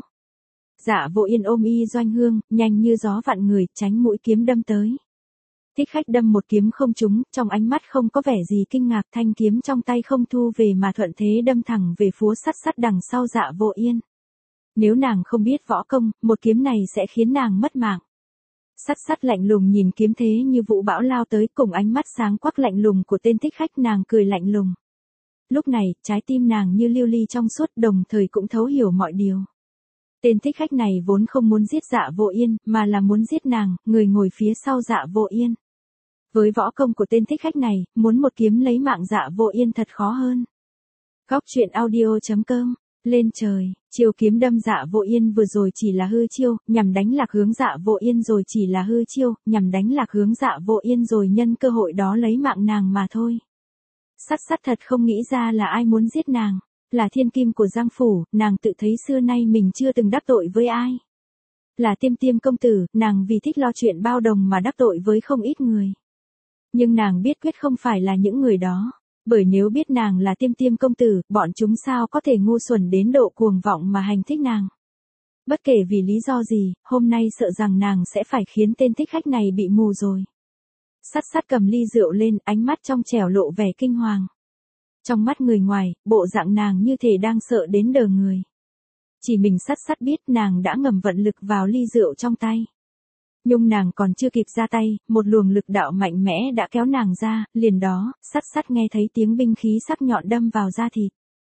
Dạ Vô Yên ôm Y Doanh Hương, nhanh như gió vặn người, tránh mũi kiếm đâm tới. Thích khách đâm một kiếm không trúng, trong ánh mắt không có vẻ gì kinh ngạc, thanh kiếm trong tay không thu về mà thuận thế đâm thẳng về phía Sắt Sắt đằng sau Dạ Vô Yên. Nếu nàng không biết võ công, một kiếm này sẽ khiến nàng mất mạng. Sắt Sắt lạnh lùng nhìn kiếm thế như vũ bão lao tới, cùng ánh mắt sáng quắc lạnh lùng của tên thích khách, nàng cười lạnh lùng. Lúc này, trái tim nàng như lưu ly trong suốt, đồng thời cũng thấu hiểu mọi điều. Tên thích khách này vốn không muốn giết Dạ Vô Yên, mà là muốn giết nàng, người ngồi phía sau Dạ Vô Yên. Với võ công của tên thích khách này, muốn một kiếm lấy mạng Dạ Vô Yên thật khó hơn. Góc truyện audio chấm com, lên trời, chiêu kiếm đâm Dạ Vô Yên vừa rồi chỉ là hư chiêu, nhằm đánh lạc hướng Dạ Vô Yên rồi chỉ là hư chiêu, nhằm đánh lạc hướng Dạ Vô Yên rồi nhân cơ hội đó lấy mạng nàng mà thôi. Sắt Sắt thật không nghĩ ra là ai muốn giết nàng, là thiên kim của Giang Phủ, nàng tự thấy xưa nay mình chưa từng đắc tội với ai. Là Tiêm Tiêm công tử, nàng vì thích lo chuyện bao đồng mà đắc tội với không ít người. Nhưng nàng biết quyết không phải là những người đó, bởi nếu biết nàng là Tiêm Tiêm công tử, bọn chúng sao có thể ngu xuẩn đến độ cuồng vọng mà hành thích nàng. Bất kể vì lý do gì, hôm nay sợ rằng nàng sẽ phải khiến tên thích khách này bị mù rồi. Sắt Sắt cầm ly rượu lên, ánh mắt trong trẻo lộ vẻ kinh hoàng. Trong mắt người ngoài, bộ dạng nàng như thể đang sợ đến đờ người. Chỉ mình Sắt Sắt biết nàng đã ngầm vận lực vào ly rượu trong tay. Nhưng nàng còn chưa kịp ra tay, một luồng lực đạo mạnh mẽ đã kéo nàng ra, liền đó, Sắt Sắt nghe thấy tiếng binh khí sắc nhọn đâm vào da thịt.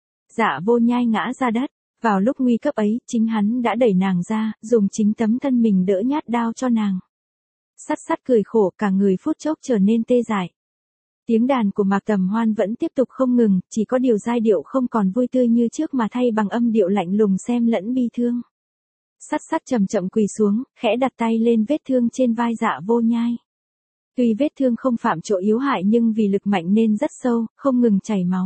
Dạ Vô Nhai ngã ra đất, vào lúc nguy cấp ấy, chính hắn đã đẩy nàng ra, dùng chính tấm thân mình đỡ nhát đao cho nàng. Sắt Sắt cười khổ, cả người phút chốc trở nên tê dại. Tiếng đàn của Mạc Tầm Hoan vẫn tiếp tục không ngừng, chỉ có điều giai điệu không còn vui tươi như trước mà thay bằng âm điệu lạnh lùng xen lẫn bi thương. Sắt Sắt chậm chậm quỳ xuống, khẽ đặt tay lên vết thương trên vai Dạ Vô Nhai. Tuy vết thương không phạm chỗ yếu hại nhưng vì lực mạnh nên rất sâu, không ngừng chảy máu.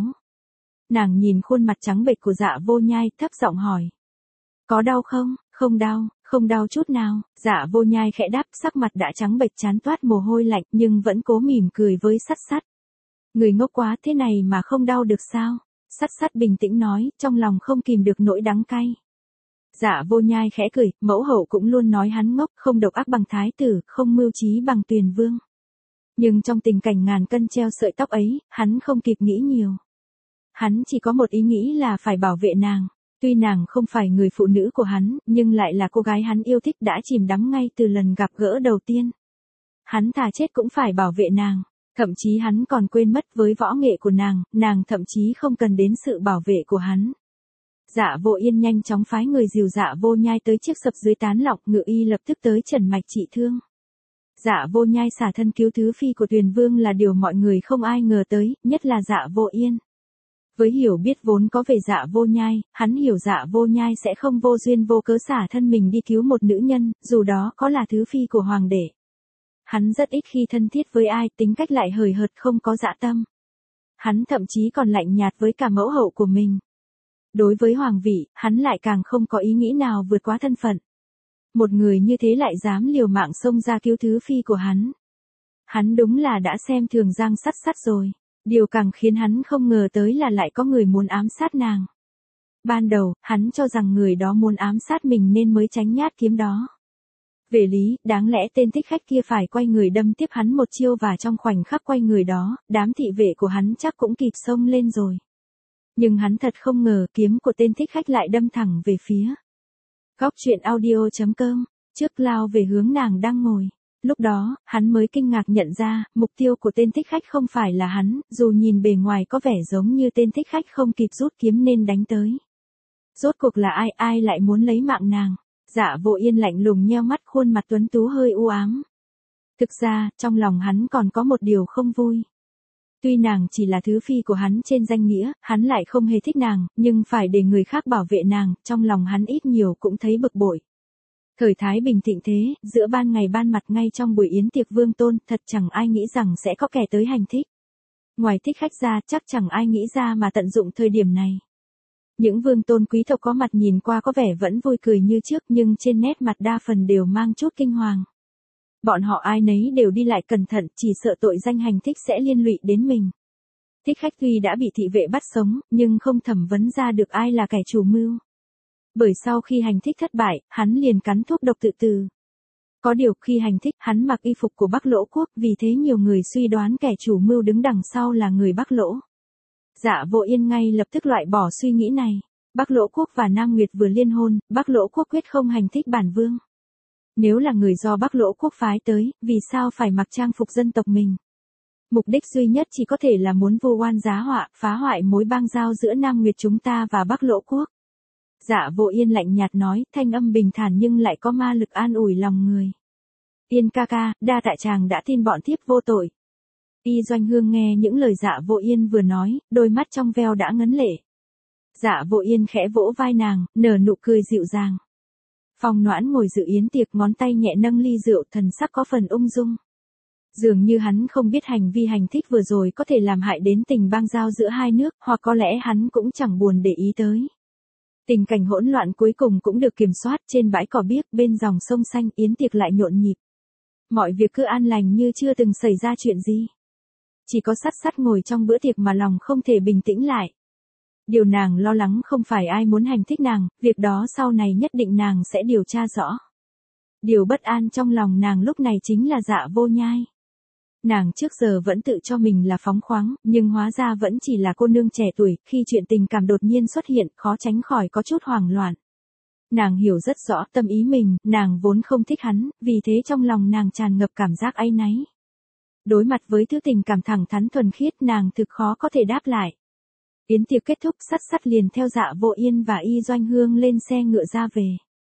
Nàng nhìn khuôn mặt trắng bệch của Dạ Vô Nhai, thấp giọng hỏi. Có đau không? Không đau, không đau chút nào. Dạ Vô Nhai khẽ đáp, sắc mặt đã trắng bệch chán toát mồ hôi lạnh nhưng vẫn cố mỉm cười với Sắt Sắt. Người ngốc quá, thế này mà không đau được sao? Sắt Sắt bình tĩnh nói, trong lòng không kìm được nỗi đắng cay. Dạ Vô Nhai khẽ cười, mẫu hậu cũng luôn nói hắn ngốc, không độc ác bằng thái tử, không mưu trí bằng Tuyền Vương. Nhưng trong tình cảnh ngàn cân treo sợi tóc ấy, hắn không kịp nghĩ nhiều. Hắn chỉ có một ý nghĩ là phải bảo vệ nàng. Tuy nàng không phải người phụ nữ của hắn, nhưng lại là cô gái hắn yêu thích đã chìm đắm ngay từ lần gặp gỡ đầu tiên. Hắn thà chết cũng phải bảo vệ nàng. Thậm chí hắn còn quên mất với võ nghệ của nàng, nàng thậm chí không cần đến sự bảo vệ của hắn. Dạ Vô Yên nhanh chóng phái người dìu Dạ Vô Nhai tới chiếc sập dưới tán lọc, ngự y lập tức tới trần mạch trị thương. Dạ Vô Nhai xả thân cứu thứ phi của Tuyền Vương là điều mọi người không ai ngờ tới, nhất là Dạ Vô Yên. Với hiểu biết vốn có về Dạ Vô Nhai, hắn hiểu Dạ Vô Nhai sẽ không vô duyên vô cớ xả thân mình đi cứu một nữ nhân, dù đó có là thứ phi của hoàng đệ. Hắn rất ít khi thân thiết với ai, tính cách lại hời hợt không có dã tâm. Hắn thậm chí còn lạnh nhạt với cả mẫu hậu của mình. Đối với hoàng vị, hắn lại càng không có ý nghĩ nào vượt quá thân phận. Một người như thế lại dám liều mạng xông ra cứu thứ phi của hắn. Hắn đúng là đã xem thường Giang Sắt Sắt rồi. Điều càng khiến hắn không ngờ tới là lại có người muốn ám sát nàng. Ban đầu, hắn cho rằng người đó muốn ám sát mình nên mới tránh nhát kiếm đó. Về lý, đáng lẽ tên thích khách kia phải quay người đâm tiếp hắn một chiêu và trong khoảnh khắc quay người đó, đám thị vệ của hắn chắc cũng kịp xông lên rồi. Nhưng hắn thật không ngờ kiếm của tên thích khách lại đâm thẳng về phía. Góc truyện audio chấm com, trước lao về hướng nàng đang ngồi. Lúc đó, hắn mới kinh ngạc nhận ra, mục tiêu của tên thích khách không phải là hắn, dù nhìn bề ngoài có vẻ giống như tên thích khách không kịp rút kiếm nên đánh tới. Rốt cuộc là ai, ai lại muốn lấy mạng nàng? Dạ Vô Yên lạnh lùng nheo mắt, khuôn mặt tuấn tú hơi u ám. Thực ra, trong lòng hắn còn có một điều không vui. Tuy nàng chỉ là thứ phi của hắn trên danh nghĩa, hắn lại không hề thích nàng, nhưng phải để người khác bảo vệ nàng, trong lòng hắn ít nhiều cũng thấy bực bội. Thời Thái Bình thịnh thế, giữa ban ngày ban mặt ngay trong buổi yến tiệc vương tôn, thật chẳng ai nghĩ rằng sẽ có kẻ tới hành thích. Ngoài thích khách ra, chắc chẳng ai nghĩ ra mà tận dụng thời điểm này. Những vương tôn quý tộc có mặt nhìn qua có vẻ vẫn vui cười như trước, nhưng trên nét mặt đa phần đều mang chút kinh hoàng. Bọn họ ai nấy đều đi lại cẩn thận, chỉ sợ tội danh hành thích sẽ liên lụy đến mình. Thích khách tuy đã bị thị vệ bắt sống, nhưng không thẩm vấn ra được ai là kẻ chủ mưu. Bởi sau khi hành thích thất bại, hắn liền cắn thuốc độc tự tử. Có điều khi hành thích, hắn mặc y phục của Bắc Lỗ quốc, vì thế nhiều người suy đoán kẻ chủ mưu đứng đằng sau là người Bắc Lỗ. Dạ Vô Yên ngay lập tức loại bỏ suy nghĩ này. Bắc Lỗ quốc và Nam Nguyệt vừa liên hôn, Bắc Lỗ quốc quyết không hành thích bản vương. Nếu là người do Bắc Lỗ quốc phái tới, vì sao phải mặc trang phục dân tộc mình? Mục đích duy nhất chỉ có thể là muốn vu oan giá họa, phá hoại mối bang giao giữa Nam Nguyệt chúng ta và Bắc Lỗ quốc. Dạ Vô Yên lạnh nhạt nói, thanh âm bình thản nhưng lại có ma lực an ủi lòng người. Yên ca ca, đa tạ chàng đã tin bọn thiếp vô tội. Y Doanh Hương nghe những lời Dạ Vô Yên vừa nói, đôi mắt trong veo đã ngấn lệ. Dạ Vô Yên khẽ vỗ vai nàng, nở nụ cười dịu dàng. Phong Noãn ngồi dự yến tiệc, ngón tay nhẹ nâng ly rượu, thần sắc có phần ung dung. Dường như hắn không biết hành vi hành thích vừa rồi có thể làm hại đến tình bang giao giữa hai nước, hoặc có lẽ hắn cũng chẳng buồn để ý tới. Tình cảnh hỗn loạn cuối cùng cũng được kiểm soát, trên bãi cỏ biếc bên dòng sông xanh, yến tiệc lại nhộn nhịp. Mọi việc cứ an lành như chưa từng xảy ra chuyện gì. Chỉ có Sắt Sắt ngồi trong bữa tiệc mà lòng không thể bình tĩnh lại. Điều nàng lo lắng không phải ai muốn hành thích nàng, việc đó sau này nhất định nàng sẽ điều tra rõ. Điều bất an trong lòng nàng lúc này chính là Dạ Vô Nhai. Nàng trước giờ vẫn tự cho mình là phóng khoáng, nhưng hóa ra vẫn chỉ là cô nương trẻ tuổi, khi chuyện tình cảm đột nhiên xuất hiện, khó tránh khỏi có chút hoảng loạn. Nàng hiểu rất rõ tâm ý mình, nàng vốn không thích hắn, vì thế trong lòng nàng tràn ngập cảm giác áy náy. Đối mặt với thứ tình cảm thẳng thắn thuần khiết, nàng thực khó có thể đáp lại. Yến tiệc kết thúc, Sắt Sắt liền theo Dạ Vô Yên và Y Doanh Hương lên xe ngựa ra về.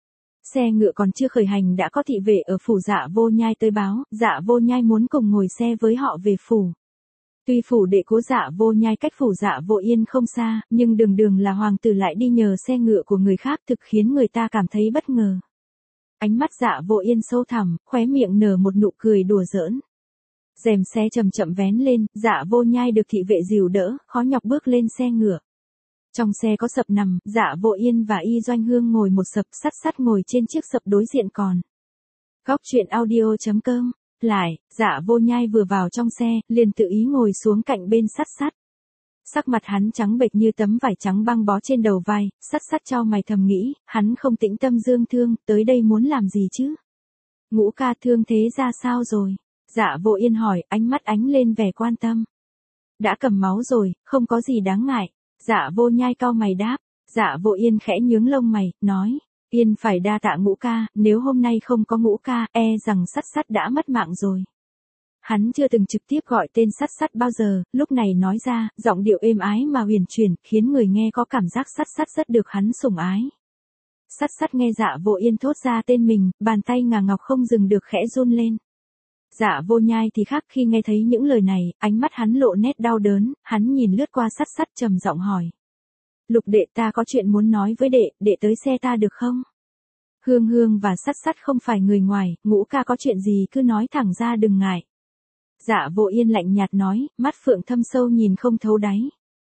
Xe ngựa còn chưa khởi hành đã có thị vệ ở phủ Dạ Vô Nhai tới báo, Dạ Vô Nhai muốn cùng ngồi xe với họ về phủ. Tuy phủ đệ cố Dạ Vô Nhai cách phủ Dạ Vô Yên không xa, nhưng đường đường là hoàng tử lại đi nhờ xe ngựa của người khác, thực khiến người ta cảm thấy bất ngờ. Ánh mắt Dạ Vô Yên sâu thẳm, khóe miệng nở một nụ cười đùa giỡn. Rèm xe chậm chậm vén lên, Dạ Vô Nhai được thị vệ dìu đỡ, khó nhọc bước lên xe ngựa. Trong xe có sập nằm, Dạ Vô Yên và Y Doanh Hương ngồi một sập, Sắt Sắt ngồi trên chiếc sập đối diện còn. Góc truyện audio chấm com. Lại, Dạ Vô Nhai vừa vào trong xe, liền tự ý ngồi xuống cạnh bên Sắt Sắt. Sắc mặt hắn trắng bệch như tấm vải trắng băng bó trên đầu vai, Sắt Sắt chau mày thầm nghĩ, hắn không tĩnh tâm dương thương, tới đây muốn làm gì chứ? Ngũ ca thương thế ra sao rồi? Dạ Vô Yên hỏi, ánh mắt ánh lên vẻ quan tâm. Đã cầm máu rồi, không có gì đáng ngại. Dạ Vô Nhai cau mày đáp. Dạ Vô Yên khẽ nhướng lông mày, nói. Yên phải đa tạ Ngũ ca, nếu hôm nay không có Ngũ ca, e rằng Sắt Sắt đã mất mạng rồi. Hắn chưa từng trực tiếp gọi tên Sắt Sắt bao giờ, lúc này nói ra, giọng điệu êm ái mà huyền chuyển, khiến người nghe có cảm giác Sắt Sắt rất được hắn sủng ái. Sắt Sắt nghe Dạ Vô Yên thốt ra tên mình, bàn tay ngà ngọc không dừng được khẽ run lên. Dạ Vô Nhai thì khác, khi nghe thấy những lời này, ánh mắt hắn lộ nét đau đớn, hắn nhìn lướt qua Sắt Sắt trầm giọng hỏi. Lục đệ, ta có chuyện muốn nói với đệ, đệ tới xe ta được không? Hương Hương và Sắt Sắt không phải người ngoài, Ngũ ca có chuyện gì cứ nói thẳng ra đừng ngại. Dạ Vô Yên lạnh nhạt nói, mắt phượng thâm sâu nhìn không thấu đáy.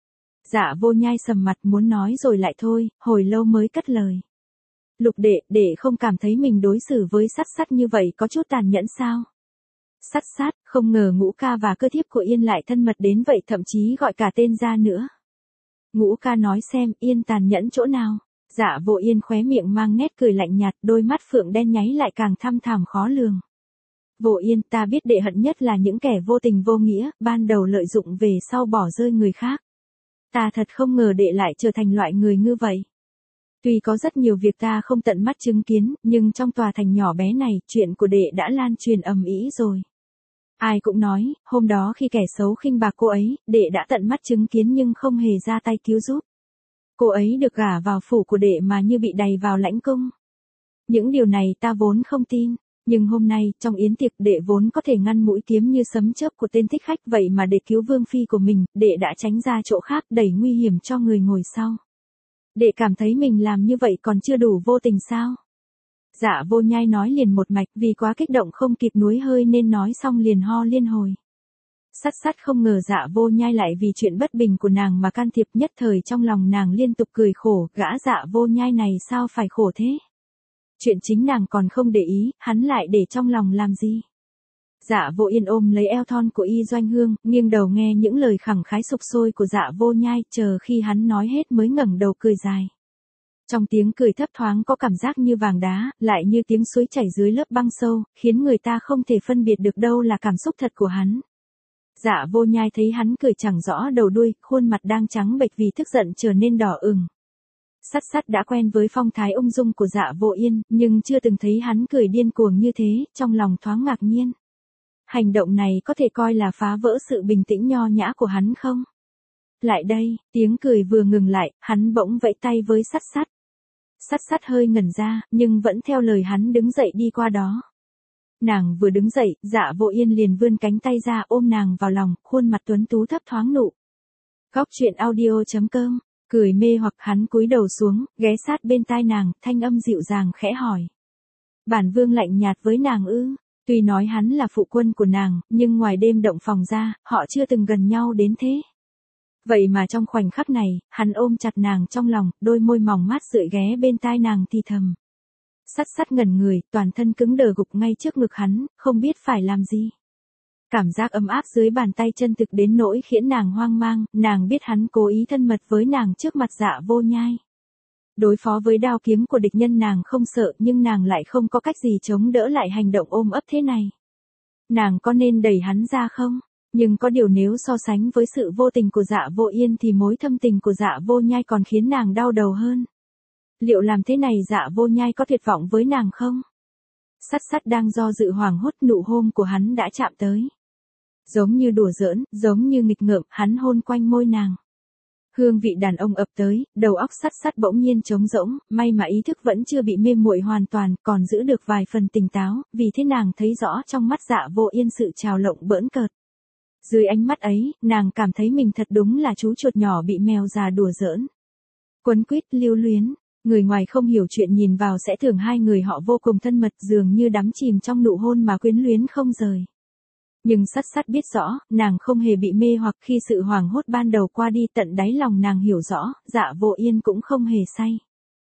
Dạ Vô Nhai sầm mặt muốn nói rồi lại thôi, hồi lâu mới cất lời. Lục đệ, đệ không cảm thấy mình đối xử với Sắt Sắt như vậy có chút tàn nhẫn sao? Sắt Sắt, không ngờ Ngũ ca và cơ thiếp của Yên lại thân mật đến vậy, thậm chí gọi cả tên ra nữa. Ngũ ca nói xem, Yên tàn nhẫn chỗ nào? Dạ Vô Yên khóe miệng mang nét cười lạnh nhạt, đôi mắt phượng đen nháy lại càng thăm thẳm khó lường. Vô Yên, ta biết đệ hận nhất là những kẻ vô tình vô nghĩa, ban đầu lợi dụng về sau bỏ rơi người khác. Ta thật không ngờ đệ lại trở thành loại người như vậy. Tuy có rất nhiều việc ta không tận mắt chứng kiến, nhưng trong tòa thành nhỏ bé này, chuyện của đệ đã lan truyền ầm ĩ rồi. Ai cũng nói, hôm đó khi kẻ xấu khinh bạc cô ấy, đệ đã tận mắt chứng kiến nhưng không hề ra tay cứu giúp. Cô ấy được gả vào phủ của đệ mà như bị đày vào lãnh cung. Những điều này ta vốn không tin, nhưng hôm nay, trong yến tiệc, đệ vốn có thể ngăn mũi kiếm như sấm chớp của tên thích khách, vậy mà để cứu vương phi của mình, đệ đã tránh ra chỗ khác, đẩy nguy hiểm cho người ngồi sau. Đệ cảm thấy mình làm như vậy còn chưa đủ vô tình sao? Dạ Vô Nhai nói liền một mạch, vì quá kích động không kịp nuối hơi nên nói xong liền ho liên hồi. Sắt Sắt không ngờ Dạ Vô Nhai lại vì chuyện bất bình của nàng mà can thiệp, nhất thời trong lòng nàng liên tục cười khổ, gã Dạ Vô Nhai này sao phải khổ thế? Chuyện chính nàng còn không để ý, hắn lại để trong lòng làm gì? Dạ Vô Yên ôm lấy eo thon của Y Doanh Hương, nghiêng đầu nghe những lời khẳng khái sục sôi của Dạ Vô Nhai, chờ khi hắn nói hết mới ngẩng đầu cười dài. Trong tiếng cười thấp thoáng có cảm giác như vàng đá, lại như tiếng suối chảy dưới lớp băng sâu, khiến người ta không thể phân biệt được đâu là cảm xúc thật của hắn. Dạ Vô Nhai thấy hắn cười chẳng rõ đầu đuôi, khuôn mặt đang trắng bệch vì tức giận trở nên đỏ ửng. Sắt Sắt đã quen với phong thái ung dung của Dạ Vô Yên, nhưng chưa từng thấy hắn cười điên cuồng như thế, trong lòng thoáng ngạc nhiên. Hành động này có thể coi là phá vỡ sự bình tĩnh nho nhã của hắn không? Lại đây, tiếng cười vừa ngừng lại, hắn bỗng vẫy tay với Sắt Sắt. Sắt Sắt hơi ngẩn ra, nhưng vẫn theo lời hắn đứng dậy đi qua đó. Nàng vừa đứng dậy, Dạ Vô Yên liền vươn cánh tay ra ôm nàng vào lòng, khuôn mặt tuấn tú thấp thoáng nụ. Góc truyện audio chấm com, cười mê hoặc hắn cúi đầu xuống, ghé sát bên tai nàng, thanh âm dịu dàng khẽ hỏi. Bản vương lạnh nhạt với nàng ư? Tuy nói hắn là phụ quân của nàng, nhưng ngoài đêm động phòng ra, họ chưa từng gần nhau đến thế. Vậy mà trong khoảnh khắc này, hắn ôm chặt nàng trong lòng, đôi môi mỏng mát rượi ghé bên tai nàng thì thầm. Sắt Sắt ngẩn người, toàn thân cứng đờ gục ngay trước ngực hắn, không biết phải làm gì. Cảm giác ấm áp dưới bàn tay chân thực đến nỗi khiến nàng hoang mang, nàng biết hắn cố ý thân mật với nàng trước mặt Dạ Vô Nhai. Đối phó với đao kiếm của địch nhân nàng không sợ, nhưng nàng lại không có cách gì chống đỡ lại hành động ôm ấp thế này. Nàng có nên đẩy hắn ra không? Nhưng có điều nếu so sánh với sự vô tình của Dạ Vô Yên thì mối thâm tình của Dạ Vô Nhai còn khiến nàng đau đầu hơn. Liệu làm thế này Dạ Vô Nhai có tuyệt vọng với nàng không? Sắt Sắt đang do dự hoảng hốt, nụ hôn của hắn đã chạm tới. Giống như đùa giỡn, giống như nghịch ngợm, hắn hôn quanh môi nàng. Hương vị đàn ông ập tới, đầu óc Sắt Sắt bỗng nhiên trống rỗng, may mà ý thức vẫn chưa bị mê muội hoàn toàn, còn giữ được vài phần tỉnh táo, vì thế nàng thấy rõ trong mắt Dạ Vô Yên sự trào lộng bỡn cợt. Dưới ánh mắt ấy, nàng cảm thấy mình thật đúng là chú chuột nhỏ bị mèo già đùa giỡn. Quấn quýt, lưu luyến, người ngoài không hiểu chuyện nhìn vào sẽ tưởng hai người họ vô cùng thân mật, dường như đắm chìm trong nụ hôn mà quyến luyến không rời. Nhưng Sắt Sắt biết rõ, nàng không hề bị mê hoặc khi sự hoảng hốt ban đầu qua đi, tận đáy lòng nàng hiểu rõ, Dạ Vô Yên cũng không hề say.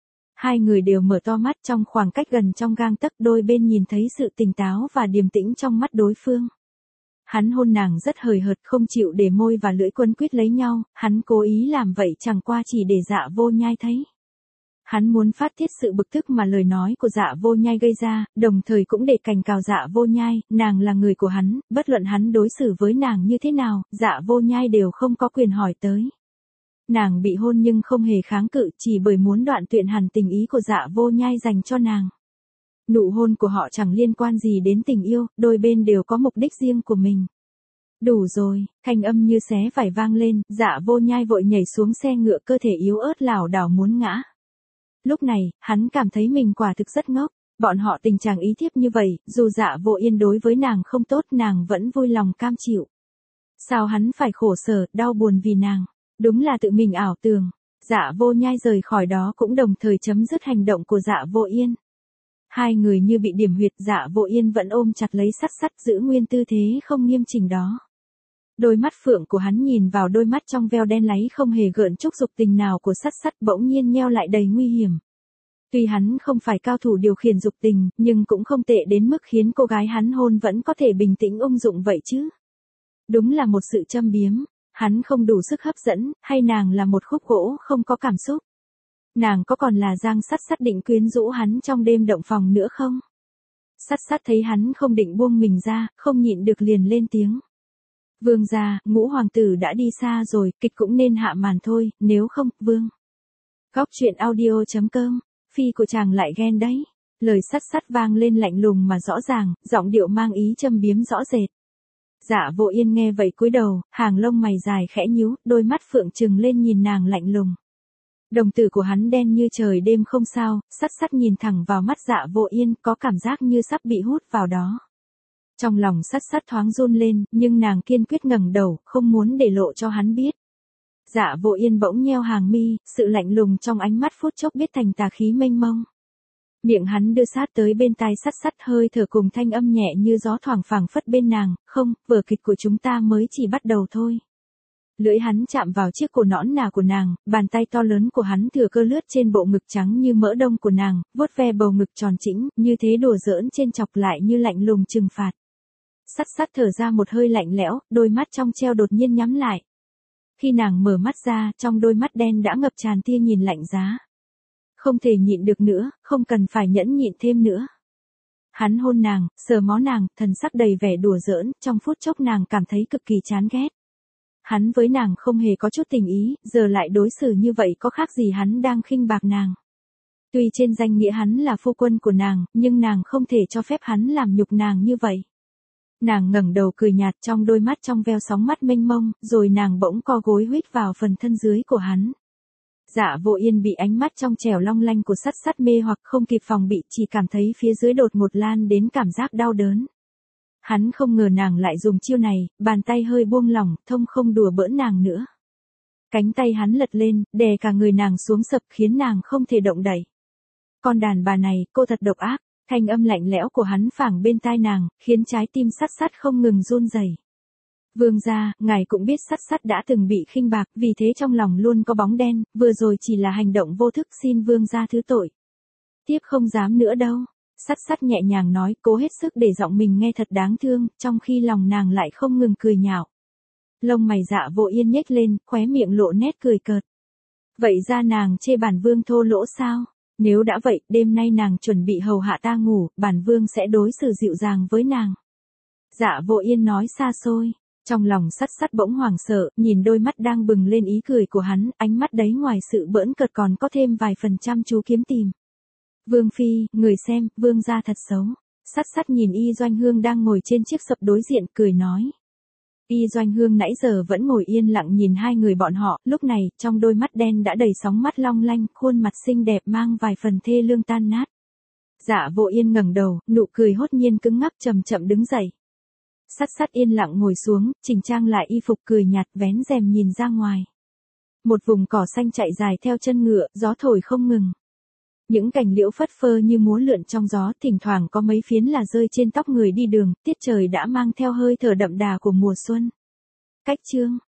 Hai người đều mở to mắt trong khoảng cách gần trong gang tấc, đôi bên nhìn thấy sự tỉnh táo và điềm tĩnh trong mắt đối phương. Hắn hôn nàng rất hời hợt, không chịu để môi và lưỡi quấn quýt lấy nhau, hắn cố ý làm vậy chẳng qua chỉ để Dạ Vô Nhai thấy. Hắn muốn phát tiết sự bực tức mà lời nói của Dạ Vô Nhai gây ra, đồng thời cũng để cảnh cáo Dạ Vô Nhai, nàng là người của hắn, bất luận hắn đối xử với nàng như thế nào, Dạ Vô Nhai đều không có quyền hỏi tới. Nàng bị hôn nhưng không hề kháng cự chỉ bởi muốn đoạn tuyệt hẳn tình ý của Dạ Vô Nhai dành cho nàng. Nụ hôn của họ chẳng liên quan gì đến tình yêu, đôi bên đều có mục đích riêng của mình. Đủ rồi, thanh âm như xé vải vang lên, Dạ Vô Nhai vội nhảy xuống xe ngựa, cơ thể yếu ớt lảo đảo muốn ngã. Lúc này, hắn cảm thấy mình quả thực rất ngốc, bọn họ tình trạng ý thiếp như vậy, dù Dạ Vô Yên đối với nàng không tốt nàng vẫn vui lòng cam chịu. Sao hắn phải khổ sở, đau buồn vì nàng, đúng là tự mình ảo tưởng. Dạ Vô Nhai rời khỏi đó cũng đồng thời chấm dứt hành động của Dạ Vô Yên. Hai người như bị điểm huyệt, Dạ Vô Yên vẫn ôm chặt lấy Sắt Sắt giữ nguyên tư thế không nghiêm chỉnh đó. Đôi mắt phượng của hắn nhìn vào đôi mắt trong veo đen láy không hề gợn chút dục tình nào của Sắt Sắt bỗng nhiên nheo lại đầy nguy hiểm. Tuy hắn không phải cao thủ điều khiển dục tình, nhưng cũng không tệ đến mức khiến cô gái hắn hôn vẫn có thể bình tĩnh ung dụng vậy chứ. Đúng là một sự châm biếm, hắn không đủ sức hấp dẫn, hay nàng là một khúc gỗ không có cảm xúc. Nàng có còn là Giang Sắt Sắt định quyến rũ hắn trong đêm động phòng nữa không? Sắt Sắt thấy hắn không định buông mình ra, không nhịn được liền lên tiếng. Vương gia, Ngũ hoàng tử đã đi xa rồi, kịch cũng nên hạ màn thôi, nếu không, vương. Góc truyện audio chấm com, phi của chàng lại ghen đấy. Lời Sắt Sắt vang lên lạnh lùng mà rõ ràng, giọng điệu mang ý châm biếm rõ rệt. Dạ Vô Yên nghe vậy cúi đầu, hàng lông mày dài khẽ nhíu, đôi mắt phượng trừng lên nhìn nàng lạnh lùng. Đồng tử của hắn đen như trời đêm không sao, Sắt Sắt nhìn thẳng vào mắt Dạ Vô Yên, có cảm giác như sắp bị hút vào đó. Trong lòng Sắt Sắt thoáng run lên, nhưng nàng kiên quyết ngẩng đầu, không muốn để lộ cho hắn biết. Dạ Vô Yên bỗng nheo hàng mi, sự lạnh lùng trong ánh mắt phút chốc biết thành tà khí mênh mông. Miệng hắn đưa sát tới bên tai Sắt Sắt, hơi thở cùng thanh âm nhẹ như gió thoảng phảng phất bên nàng, không, vở kịch của chúng ta mới chỉ bắt đầu thôi. Lưỡi hắn chạm vào chiếc cổ nõn nà của nàng, bàn tay to lớn của hắn thừa cơ lướt trên bộ ngực trắng như mỡ đông của nàng, vuốt ve bầu ngực tròn trĩnh, như thế đùa giỡn trên chọc lại như lạnh lùng trừng phạt. Sắt Sắt thở ra một hơi lạnh lẽo, đôi mắt trong treo đột nhiên nhắm lại. Khi nàng mở mắt ra, trong đôi mắt đen đã ngập tràn tia nhìn lạnh giá. Không thể nhịn được nữa, không cần phải nhẫn nhịn thêm nữa. Hắn hôn nàng, sờ mó nàng, thần sắc đầy vẻ đùa giỡn, trong phút chốc nàng cảm thấy cực kỳ chán ghét. Hắn với nàng không hề có chút tình ý, giờ lại đối xử như vậy có khác gì hắn đang khinh bạc nàng. Tuy trên danh nghĩa hắn là phu quân của nàng, nhưng nàng không thể cho phép hắn làm nhục nàng như vậy. Nàng ngẩng đầu cười nhạt, trong đôi mắt trong veo sóng mắt mênh mông, rồi nàng bỗng co gối huýt vào phần thân dưới của hắn. Dạ Vô Yên bị ánh mắt trong trẻo long lanh của Sắt Sắt mê hoặc, không kịp phòng bị, chỉ cảm thấy phía dưới đột ngột lan đến cảm giác đau đớn. Hắn không ngờ nàng lại dùng chiêu này, bàn tay hơi buông lỏng, thông không đùa bỡn nàng nữa. Cánh tay hắn lật lên, đè cả người nàng xuống sập khiến nàng không thể động đậy. Con đàn bà này, cô thật độc ác. Thanh âm lạnh lẽo của hắn phảng bên tai nàng, khiến trái tim Sắt Sắt không ngừng run rẩy. Vương gia, ngài cũng biết Sắt Sắt đã từng bị khinh bạc, vì thế trong lòng luôn có bóng đen, vừa rồi chỉ là hành động vô thức, xin vương gia thứ tội. Tiếp không dám nữa đâu. Sắt Sắt nhẹ nhàng nói, cố hết sức để giọng mình nghe thật đáng thương, trong khi lòng nàng lại không ngừng cười nhạo. Lông mày Dạ Vô Yên nhếch lên, khóe miệng lộ nét cười cợt. Vậy ra nàng chê bản vương thô lỗ sao? Nếu đã vậy, đêm nay nàng chuẩn bị hầu hạ ta ngủ, bản vương sẽ đối xử dịu dàng với nàng. Dạ Vô Yên nói xa xôi, trong lòng Sắt Sắt bỗng hoảng sợ, nhìn đôi mắt đang bừng lên ý cười của hắn, ánh mắt đấy ngoài sự bỡn cợt còn có thêm vài phần chăm chú kiếm tìm. Vương phi, người xem, vương gia thật xấu. Sắt Sắt nhìn Y Doanh Hương đang ngồi trên chiếc sập đối diện, cười nói. Y Doanh Hương nãy giờ vẫn ngồi yên lặng nhìn hai người bọn họ, lúc này, trong đôi mắt đen đã đầy sóng mắt long lanh, khuôn mặt xinh đẹp mang vài phần thê lương tan nát. Dạ Vô Yên ngẩng đầu, nụ cười hốt nhiên cứng ngắc, chậm chậm đứng dậy. Sắt Sắt yên lặng ngồi xuống, chỉnh trang lại y phục, cười nhạt, vén rèm nhìn ra ngoài. Một vùng cỏ xanh chạy dài theo chân ngựa, gió thổi không ngừng. Những cành liễu phất phơ như múa lượn trong gió, thỉnh thoảng có mấy phiến là rơi trên tóc người đi đường, tiết trời đã mang theo hơi thở đậm đà của mùa xuân. Cách chương